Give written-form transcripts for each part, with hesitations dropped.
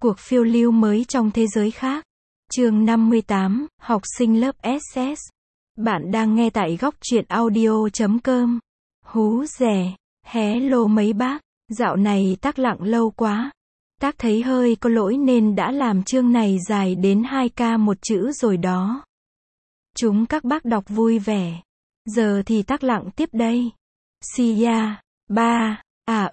Cuộc phiêu lưu mới trong thế giới khác. Chương 58, học sinh lớp SS. Bạn đang nghe tại góc truyện audio.com. Hú rè. Hello mấy bác. Dạo này tác lặng lâu quá. Tác thấy hơi có lỗi nên đã làm chương này dài đến 2k một chữ rồi đó. Chúng các bác đọc vui vẻ. Giờ thì tác lặng tiếp đây. Sia. Ba.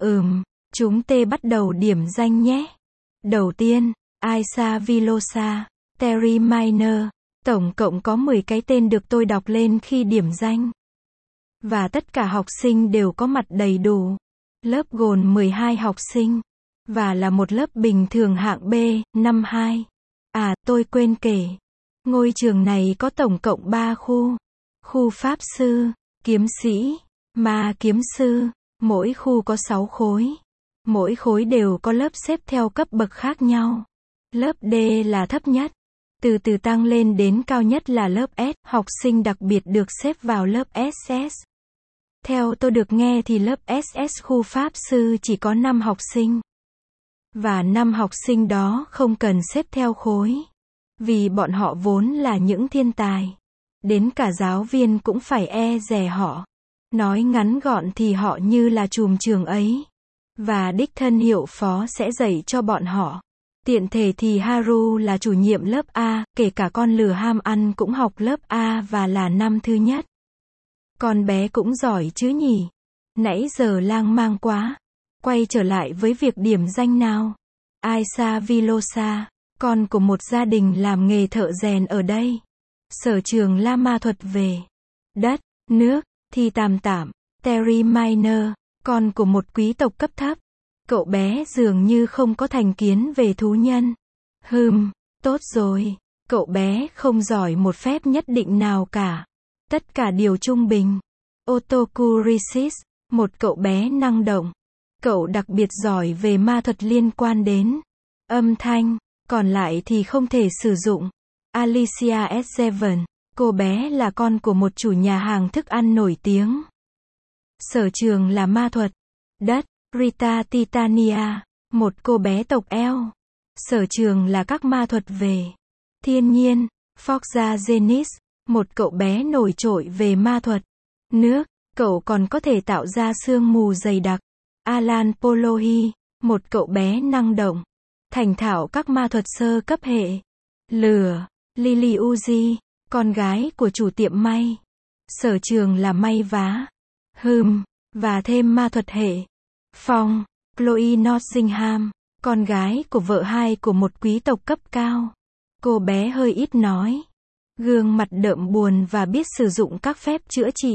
Chúng tê bắt đầu điểm danh nhé. Đầu tiên, Aisa Vilosa, Terry Miner. Tổng cộng có 10 cái tên được tôi đọc lên khi điểm danh. Và tất cả học sinh đều có mặt đầy đủ. Lớp gồm 12 học sinh. Và là một lớp bình thường hạng B, năm 2. Tôi quên kể. Ngôi trường này có tổng cộng 3 khu. Khu Pháp Sư, Kiếm Sĩ, Ma Kiếm Sư. Mỗi khu có 6 khối. Mỗi khối đều có lớp xếp theo cấp bậc khác nhau. Lớp D là thấp nhất. Từ từ tăng lên đến cao nhất là lớp S. Học sinh đặc biệt được xếp vào lớp SS. Theo tôi được nghe thì lớp SS khu Pháp Sư chỉ có 5 học sinh. Và 5 học sinh đó không cần xếp theo khối. Vì bọn họ vốn là những thiên tài. Đến cả giáo viên cũng phải dè họ. Nói ngắn gọn thì họ như là trùm trường ấy. Và đích thân hiệu phó sẽ dạy cho bọn họ. Tiện thể thì Haru là chủ nhiệm lớp A, kể cả con lừa ham ăn cũng học lớp A và là năm thứ nhất. Con bé cũng giỏi chứ nhỉ? Nãy giờ lang mang quá. Quay trở lại với việc điểm danh nào. Aisa Vilosa, con của một gia đình làm nghề thợ rèn ở đây. Sở trường la ma thuật về đất, nước, thì tạm. Terry Miner, con của một quý tộc cấp thấp. Cậu bé dường như không có thành kiến về thú nhân. Tốt rồi. Cậu bé không giỏi một phép nhất định nào cả. Tất cả đều trung bình. Otoku Risis, một cậu bé năng động. Cậu đặc biệt giỏi về ma thuật liên quan đến âm thanh, còn lại thì không thể sử dụng. Alicia S7, cô bé là con của một chủ nhà hàng thức ăn nổi tiếng. Sở trường là ma thuật đất. Rita Titania, một cô bé tộc eo. Sở trường là các ma thuật về thiên nhiên. Forza Genis, một cậu bé nổi trội về ma thuật nước. Cậu còn có thể tạo ra sương mù dày đặc. Alan Polohi, một cậu bé năng động, thành thạo các ma thuật sơ cấp hệ lửa. Lily Uzi, con gái của chủ tiệm may. Sở trường là may vá. Và thêm ma thuật hệ phong. Chloe Nottingham, con gái của vợ hai của một quý tộc cấp cao. Cô bé hơi ít nói. Gương mặt đượm buồn và biết sử dụng các phép chữa trị.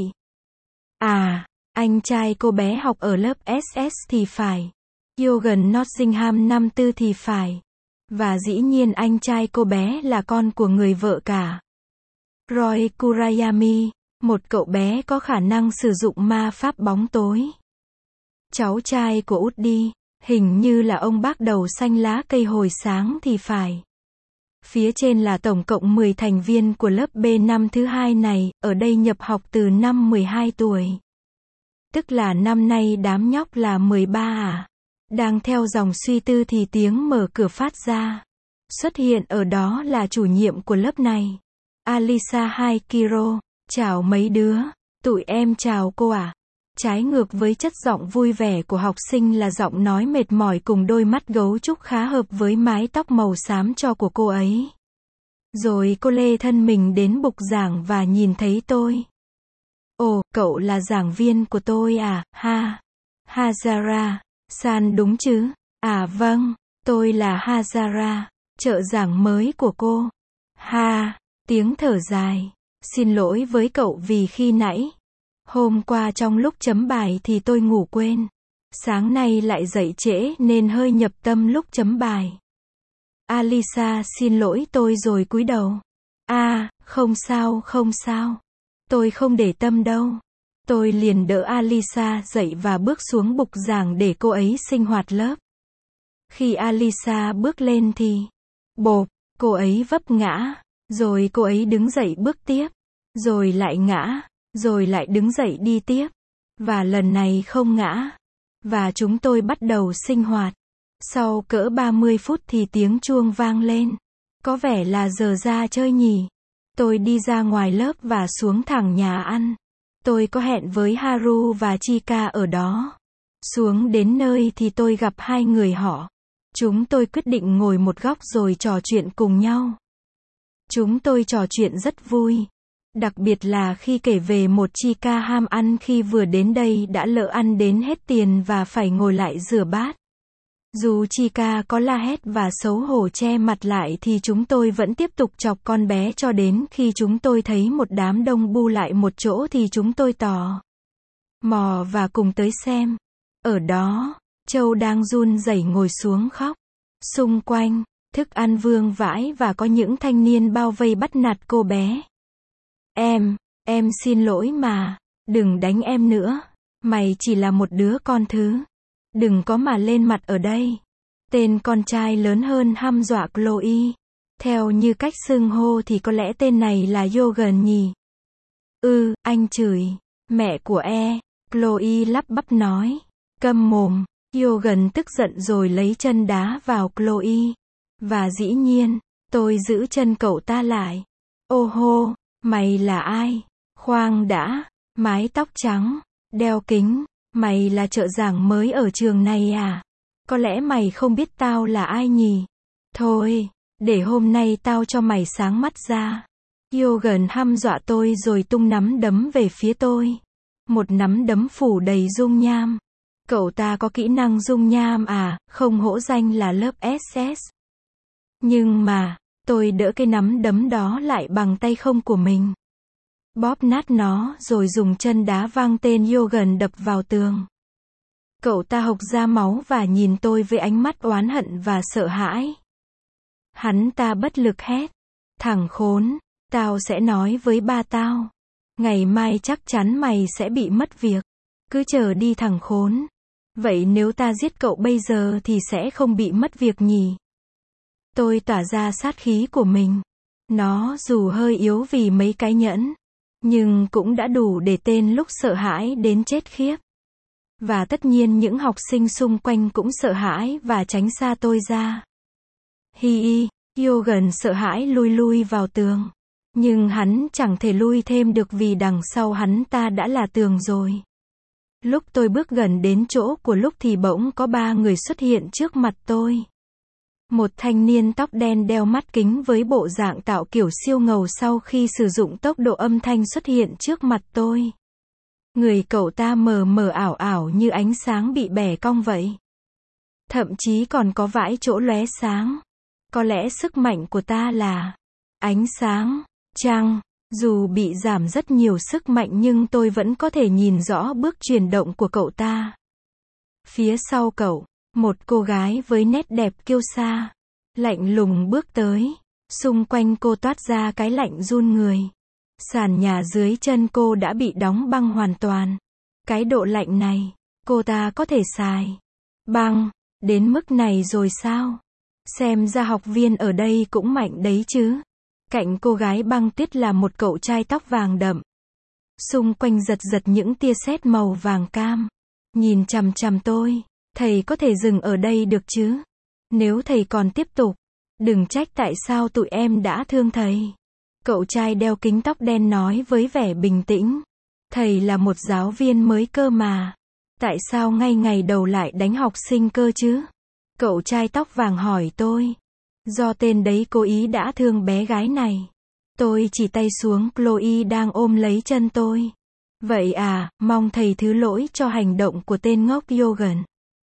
Anh trai cô bé học ở lớp SS thì phải. Yogan Nottingham năm 4 thì phải. Và dĩ nhiên anh trai cô bé là con của người vợ cả. Roy Kurayami, một cậu bé có khả năng sử dụng ma pháp bóng tối. Cháu trai của Woody, hình như là ông bác đầu xanh lá cây hồi sáng thì phải. Phía trên là tổng cộng 10 thành viên của lớp B năm thứ 2 này, ở đây nhập học từ năm 12 tuổi. Tức là năm nay đám nhóc là 13 Đang theo dòng suy tư thì tiếng mở cửa phát ra. Xuất hiện ở đó là chủ nhiệm của lớp này. Alisa Haikiro, chào mấy đứa, tụi em chào cô ạ. Trái ngược với chất giọng vui vẻ của học sinh là giọng nói mệt mỏi cùng đôi mắt gấu trúc khá hợp với mái tóc màu xám cho của cô ấy. Rồi cô lê thân mình đến bục giảng và nhìn thấy tôi. Ồ, cậu là giảng viên của tôi à, Hazara-san đúng chứ? Vâng, tôi là Hazara, trợ giảng mới của cô. Tiếng thở dài. Xin lỗi với cậu vì khi nãy. Hôm qua trong lúc chấm bài thì tôi ngủ quên. Sáng nay lại dậy trễ nên hơi nhập tâm lúc chấm bài. Alisa xin lỗi tôi rồi cúi đầu. Không sao. Tôi không để tâm đâu. Tôi liền đỡ Alisa dậy và bước xuống bục giảng để cô ấy sinh hoạt lớp. Khi Alisa bước lên thì bộp, cô ấy vấp ngã. Rồi cô ấy đứng dậy bước tiếp. Rồi lại ngã. Rồi lại đứng dậy đi tiếp. Và lần này không ngã. Và chúng tôi bắt đầu sinh hoạt. Sau cỡ 30 phút thì tiếng chuông vang lên. Có vẻ là giờ ra chơi nhỉ. Tôi đi ra ngoài lớp và xuống thẳng nhà ăn. Tôi có hẹn với Haru và Chika ở đó. Xuống đến nơi thì tôi gặp hai người họ. Chúng tôi quyết định ngồi một góc rồi trò chuyện cùng nhau. Chúng tôi trò chuyện rất vui. Đặc biệt là khi kể về một Chika ham ăn khi vừa đến đây đã lỡ ăn đến hết tiền và phải ngồi lại rửa bát. Dù Chika có la hét và xấu hổ che mặt lại thì chúng tôi vẫn tiếp tục chọc con bé cho đến khi chúng tôi thấy một đám đông bu lại một chỗ thì chúng tôi tò mò và cùng tới xem. Ở đó, Châu đang run rẩy ngồi xuống khóc. Xung quanh, thức ăn vương vãi và có những thanh niên bao vây bắt nạt cô bé. Em xin lỗi mà, đừng đánh em nữa. Mày chỉ là một đứa con thứ. Đừng có mà lên mặt ở đây. Tên con trai lớn hơn hăm dọa Chloe. Theo như cách xưng hô thì có lẽ tên này là Yogan nhỉ? Anh chửi. Mẹ của Chloe lắp bắp nói. Câm mồm. Yogan tức giận rồi lấy chân đá vào Chloe. Và dĩ nhiên, tôi giữ chân cậu ta lại. Ô hô, mày là ai? Khoan đã, mái tóc trắng, đeo kính. Mày là trợ giảng mới ở trường này à? Có lẽ mày không biết tao là ai nhỉ? Thôi, để hôm nay tao cho mày sáng mắt ra. Yogan hăm dọa tôi rồi tung nắm đấm về phía tôi. Một nắm đấm phủ đầy dung nham. Cậu ta có kỹ năng dung nham à, không hổ danh là lớp SS. Nhưng mà, tôi đỡ cái nắm đấm đó lại bằng tay không của mình. Bóp nát nó rồi dùng chân đá văng tên Yogan đập vào tường. Cậu ta hộc ra máu và nhìn tôi với ánh mắt oán hận và sợ hãi. Hắn ta bất lực hét. Thằng khốn, tao sẽ nói với ba tao. Ngày mai chắc chắn mày sẽ bị mất việc. Cứ chờ đi thằng khốn. Vậy nếu ta giết cậu bây giờ thì sẽ không bị mất việc nhỉ? Tôi tỏa ra sát khí của mình. Nó dù hơi yếu vì mấy cái nhẫn, nhưng cũng đã đủ để tên lúc sợ hãi đến chết khiếp. Và tất nhiên những học sinh xung quanh cũng sợ hãi và tránh xa tôi ra. Yogan sợ hãi lui vào tường. Nhưng hắn chẳng thể lui thêm được vì đằng sau hắn ta đã là tường rồi. Lúc tôi bước gần đến chỗ của lúc thì bỗng có ba người xuất hiện trước mặt tôi. Một thanh niên tóc đen đeo mắt kính với bộ dạng tạo kiểu siêu ngầu sau khi sử dụng tốc độ âm thanh xuất hiện trước mặt tôi. Người cậu ta mờ mờ ảo ảo như ánh sáng bị bẻ cong vậy. Thậm chí còn có vãi chỗ lóe sáng. Có lẽ sức mạnh của ta là ánh sáng, chăng? Dù bị giảm rất nhiều sức mạnh nhưng tôi vẫn có thể nhìn rõ bước chuyển động của cậu ta. Phía sau cậu, một cô gái với nét đẹp kiêu sa, lạnh lùng bước tới. Xung quanh cô toát ra cái lạnh run người. Sàn nhà dưới chân cô đã bị đóng băng hoàn toàn. Cái độ lạnh này, cô ta có thể xài băng đến mức này rồi sao? Xem ra học viên ở đây cũng mạnh đấy chứ. Cạnh cô gái băng tuyết là một cậu trai tóc vàng đậm. Xung quanh giật những tia sét màu vàng cam. Nhìn chằm chằm tôi. Thầy có thể dừng ở đây được chứ? Nếu thầy còn tiếp tục, đừng trách tại sao tụi em đã thương thầy. Cậu trai đeo kính tóc đen nói với vẻ bình tĩnh. Thầy là một giáo viên mới cơ mà. Tại sao ngay ngày đầu lại đánh học sinh cơ chứ? Cậu trai tóc vàng hỏi tôi. Do tên đấy cố ý đã thương bé gái này. Tôi chỉ tay xuống Chloe đang ôm lấy chân tôi. Vậy à, mong thầy thứ lỗi cho hành động của tên ngốc Yogan.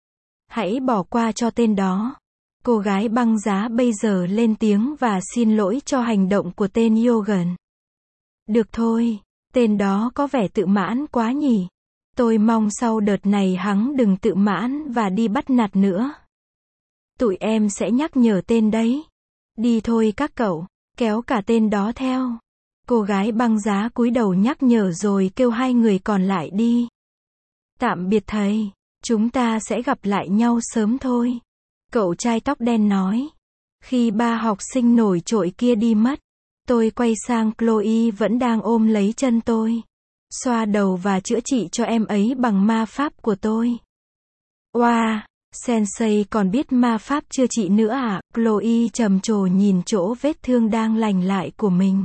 Hãy bỏ qua cho tên đó. Cô gái băng giá bây giờ lên tiếng và xin lỗi cho hành động của tên Yogan. Được thôi, tên đó có vẻ tự mãn quá nhỉ. Tôi mong sau đợt này hắn đừng tự mãn và đi bắt nạt nữa. Tụi em sẽ nhắc nhở tên đấy. Đi thôi các cậu, kéo cả tên đó theo. Cô gái băng giá cúi đầu nhắc nhở rồi kêu hai người còn lại đi. Tạm biệt thầy, chúng ta sẽ gặp lại nhau sớm thôi. Cậu trai tóc đen nói. Khi ba học sinh nổi trội kia đi mất, tôi quay sang Chloe vẫn đang ôm lấy chân tôi. Xoa đầu và chữa trị cho em ấy bằng ma pháp của tôi. Oa! Sensei còn biết ma pháp chữa trị nữa à? Chloe trầm trồ nhìn chỗ vết thương đang lành lại của mình.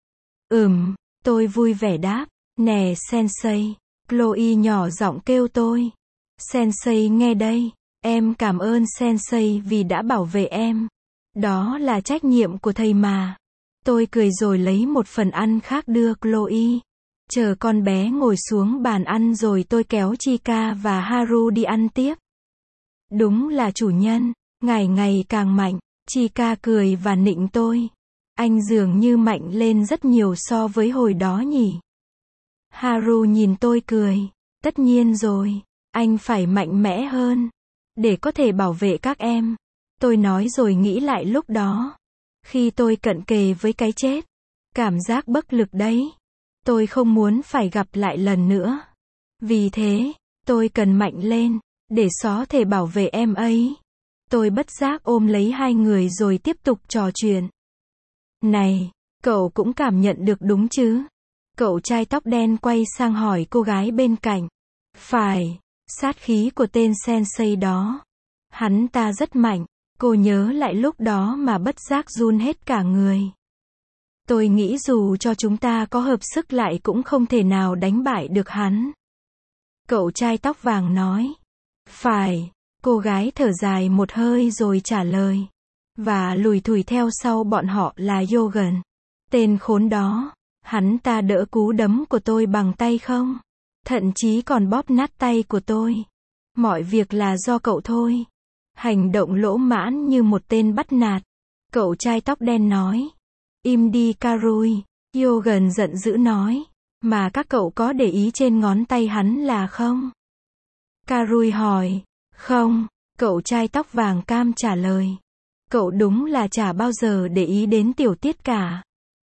Tôi vui vẻ đáp. Nè Sensei. Chloe nhỏ giọng kêu tôi. Sensei nghe đây. Em cảm ơn Sensei vì đã bảo vệ em. Đó là trách nhiệm của thầy mà. Tôi cười rồi lấy một phần ăn khác đưa Chloe. Chờ con bé ngồi xuống bàn ăn rồi tôi kéo Chika và Haru đi ăn tiếp. Đúng là chủ nhân, ngài ngày càng mạnh. Chika cười và nịnh tôi. Anh dường như mạnh lên rất nhiều so với hồi đó nhỉ. Haru nhìn tôi cười. Tất nhiên rồi, anh phải mạnh mẽ hơn. Để có thể bảo vệ các em. Tôi nói rồi nghĩ lại lúc đó. Khi tôi cận kề với cái chết. Cảm giác bất lực đấy. Tôi không muốn phải gặp lại lần nữa. Vì thế, tôi cần mạnh lên. Để có thể bảo vệ em ấy. Tôi bất giác ôm lấy hai người rồi tiếp tục trò chuyện. Này, cậu cũng cảm nhận được đúng chứ? Cậu trai tóc đen quay sang hỏi cô gái bên cạnh. Phải, sát khí của tên sensei đó. Hắn ta rất mạnh. Cô nhớ lại lúc đó mà bất giác run hết cả người. Tôi nghĩ dù cho chúng ta có hợp sức lại cũng không thể nào đánh bại được hắn. Cậu trai tóc vàng nói. Phải, cô gái thở dài một hơi rồi trả lời. Và lùi thủi theo sau bọn họ là Yogen. Tên khốn đó, hắn ta đỡ cú đấm của tôi bằng tay không? Thậm chí còn bóp nát tay của tôi. Mọi việc là do cậu thôi. Hành động lỗ mãn như một tên bắt nạt. Cậu trai tóc đen nói. Im đi Karui. Yogen giận dữ nói. Mà các cậu có để ý trên ngón tay hắn là không? Karui hỏi. Không, cậu trai tóc vàng cam trả lời. Cậu đúng là chả bao giờ để ý đến tiểu tiết cả.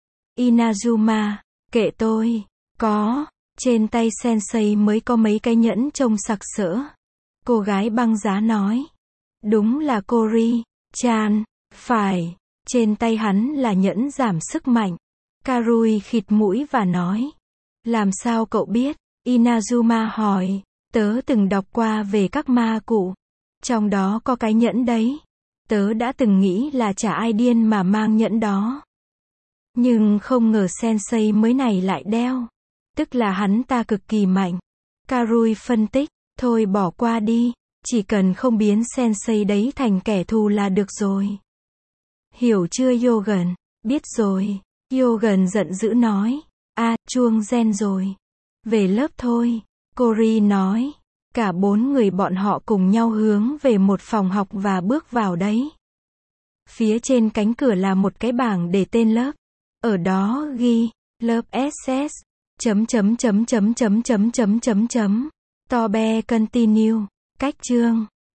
Inazuma, kệ tôi. Có, trên tay sensei mới có mấy cái nhẫn trông sặc sỡ. Cô gái băng giá nói. Đúng là Kori-chan, phải, trên tay hắn là nhẫn giảm sức mạnh. Karui khịt mũi và nói. Làm sao cậu biết? Inazuma hỏi. Tớ từng đọc qua về các ma cụ. Trong đó có cái nhẫn đấy. Tớ đã từng nghĩ là chả ai điên mà mang nhẫn đó. Nhưng không ngờ sensei mới này lại đeo. Tức là hắn ta cực kỳ mạnh. Karui phân tích. Thôi bỏ qua đi. Chỉ cần không biến sensei đấy thành kẻ thù là được rồi. Hiểu chưa Yogen? Biết rồi. Yogen giận dữ nói. Chuông reng rồi. Về lớp thôi. Kori nói. Cả 4 người bọn họ cùng nhau hướng về một phòng học và bước vào đấy. Phía trên cánh cửa là một cái bảng để tên lớp. Ở đó ghi. Lớp SS. Tobe continue. Cách chương.